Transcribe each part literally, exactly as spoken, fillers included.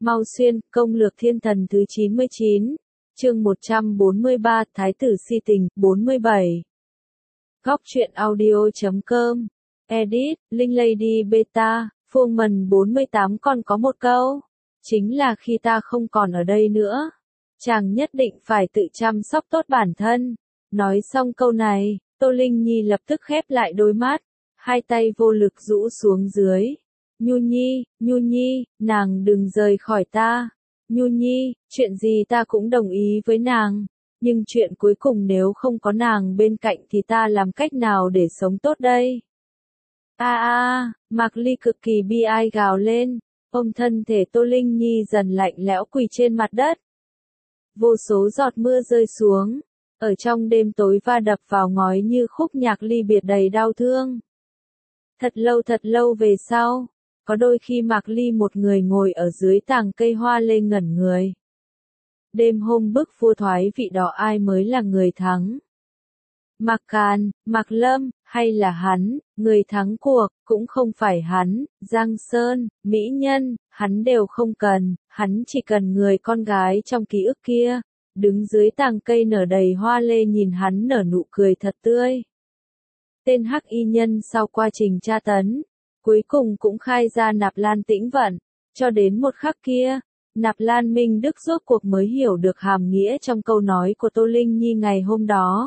Mau xuyên, công lược thiên thần thứ chín mươi chín, chương một trăm bốn mươi ba, Thái tử si tình, bốn mươi bảy. Góc truyện audio chấm com, edit, Linh Lady Beta, Phương Mần bốn mươi tám. Còn có một câu, chính là khi ta không còn ở đây nữa, chàng nhất định phải tự chăm sóc tốt bản thân. Nói xong câu này, Tô Linh Nhi lập tức khép lại đôi mắt, hai tay vô lực rũ xuống dưới. Nhu Nhi, Nhu Nhi, nàng đừng rời khỏi ta. Nhu Nhi, chuyện gì ta cũng đồng ý với nàng, nhưng chuyện cuối cùng nếu không có nàng bên cạnh thì ta làm cách nào để sống tốt đây? A a, Mạc Ly cực kỳ bi ai gào lên, ôm thân thể Tô Linh Nhi dần lạnh lẽo quỳ trên mặt đất. Vô số giọt mưa rơi xuống, ở trong đêm tối va đập vào ngói như khúc nhạc ly biệt đầy đau thương. Thật lâu thật lâu về sau, có đôi khi Mạc Ly một người ngồi ở dưới tàng cây hoa lê ngẩn người. Đêm hôm bức vua thoái vị đó ai mới là người thắng? Mạc Càn, Mạc Lâm, hay là hắn, người thắng cuộc, cũng không phải hắn, Giang Sơn, mỹ nhân, hắn đều không cần, hắn chỉ cần người con gái trong ký ức kia, đứng dưới tàng cây nở đầy hoa lê nhìn hắn nở nụ cười thật tươi. Tên hắc y nhân sau quá trình tra tấn, cuối cùng cũng khai ra Nạp Lan Tĩnh Vận, cho đến một khắc kia, Nạp Lan Minh Đức rốt cuộc mới hiểu được hàm nghĩa trong câu nói của Tô Linh Nhi ngày hôm đó.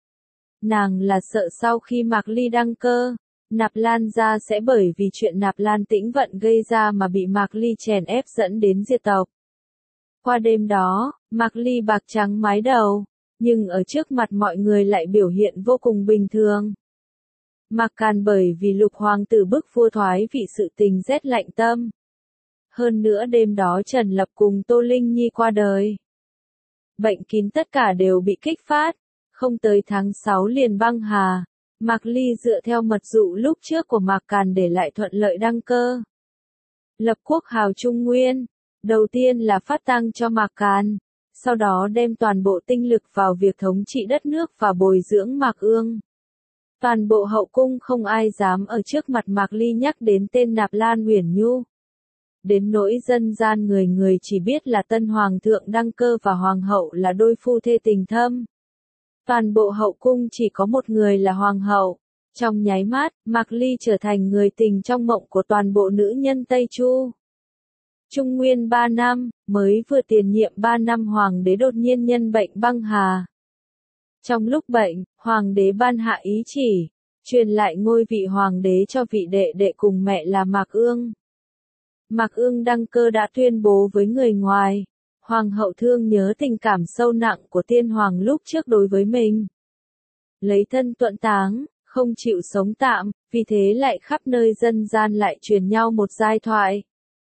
Nàng là sợ sau khi Mạc Ly đăng cơ, Nạp Lan gia sẽ bởi vì chuyện Nạp Lan Tĩnh Vận gây ra mà bị Mạc Ly chèn ép dẫn đến diệt tộc. Qua đêm đó, Mạc Ly bạc trắng mái đầu, nhưng ở trước mặt mọi người lại biểu hiện vô cùng bình thường. Mạc Càn bởi vì Lục hoàng tử bức vua thoái vị sự tình rét lạnh tâm. Hơn nữa đêm đó Trần Lập cùng Tô Linh Nhi qua đời. Bệnh kín tất cả đều bị kích phát, không tới tháng sáu liền băng hà. Mạc Ly dựa theo mật dụ lúc trước của Mạc Càn để lại thuận lợi đăng cơ. Lập quốc hào Trung Nguyên, đầu tiên là phát tang cho Mạc Càn, sau đó đem toàn bộ tinh lực vào việc thống trị đất nước và bồi dưỡng Mạc Ương. Toàn bộ hậu cung không ai dám ở trước mặt Mạc Ly nhắc đến tên Nạp Lan Uyển Nhu. Đến nỗi dân gian người người chỉ biết là tân hoàng thượng đăng cơ và hoàng hậu là đôi phu thê tình thâm. Toàn bộ hậu cung chỉ có một người là hoàng hậu. Trong nháy mắt, Mạc Ly trở thành người tình trong mộng của toàn bộ nữ nhân Tây Chu. Trung Nguyên ba năm, mới vừa tiền nhiệm ba năm hoàng đế đột nhiên nhân bệnh băng hà. Trong lúc bệnh, hoàng đế ban hạ ý chỉ, truyền lại ngôi vị hoàng đế cho vị đệ đệ cùng mẹ là Mạc Ương. Mạc Ương đăng cơ đã tuyên bố với người ngoài, hoàng hậu thương nhớ tình cảm sâu nặng của tiên hoàng lúc trước đối với mình. Lấy thân tuẫn táng, không chịu sống tạm, vì thế lại khắp nơi dân gian lại truyền nhau một giai thoại.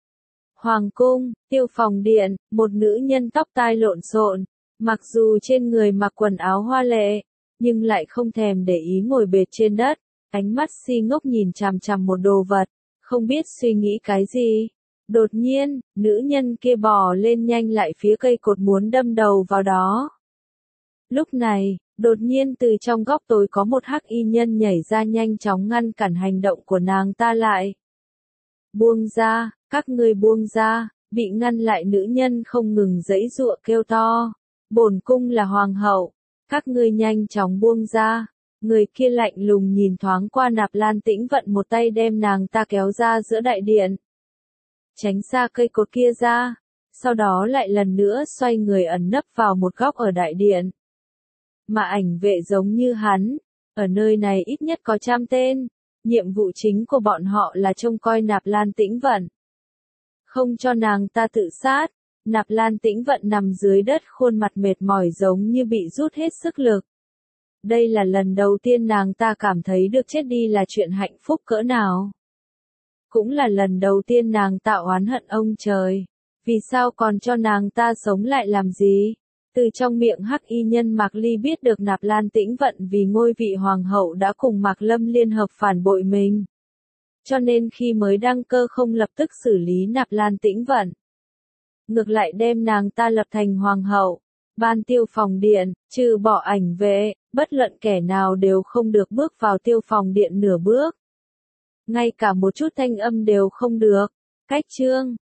Hoàng cung, Tiêu Phòng Điện, một nữ nhân tóc tai lộn xộn, mặc dù trên người mặc quần áo hoa lệ, nhưng lại không thèm để ý ngồi bệt trên đất, ánh mắt si ngốc nhìn chằm chằm một đồ vật, không biết suy nghĩ cái gì. Đột nhiên, nữ nhân kia bò lên nhanh lại phía cây cột muốn đâm đầu vào đó. Lúc này, đột nhiên từ trong góc tối có một hắc y nhân nhảy ra nhanh chóng ngăn cản hành động của nàng ta lại. Buông ra, các ngươi buông ra, bị ngăn lại nữ nhân không ngừng giãy giụa kêu to. Bổn cung là hoàng hậu, các ngươi nhanh chóng buông ra. Người kia lạnh lùng nhìn thoáng qua Nạp Lan Tĩnh Vận một tay đem nàng ta kéo ra giữa đại điện. Tránh xa cây cột kia ra, sau đó lại lần nữa xoay người ẩn nấp vào một góc ở đại điện. Mà ảnh vệ giống như hắn, ở nơi này ít nhất có trăm tên, nhiệm vụ chính của bọn họ là trông coi Nạp Lan Tĩnh Vận. Không cho nàng ta tự sát, Nạp Lan Tĩnh Vận nằm dưới đất khuôn mặt mệt mỏi giống như bị rút hết sức lực. Đây là lần đầu tiên nàng ta cảm thấy được chết đi là chuyện hạnh phúc cỡ nào. Cũng là lần đầu tiên nàng ta oán hận ông trời. Vì sao còn cho nàng ta sống lại làm gì? Từ trong miệng hắc y nhân Mạc Ly biết được Nạp Lan Tĩnh Vận vì ngôi vị hoàng hậu đã cùng Mạc Lâm liên hợp phản bội mình. Cho nên khi mới đăng cơ không lập tức xử lý Nạp Lan Tĩnh Vận. Ngược lại đem nàng ta lập thành hoàng hậu. Ban Tiêu Phòng Điện, trừ bỏ ảnh vệ, bất luận kẻ nào đều không được bước vào Tiêu Phòng Điện nửa bước. Ngay cả một chút thanh âm đều không được. Cách chương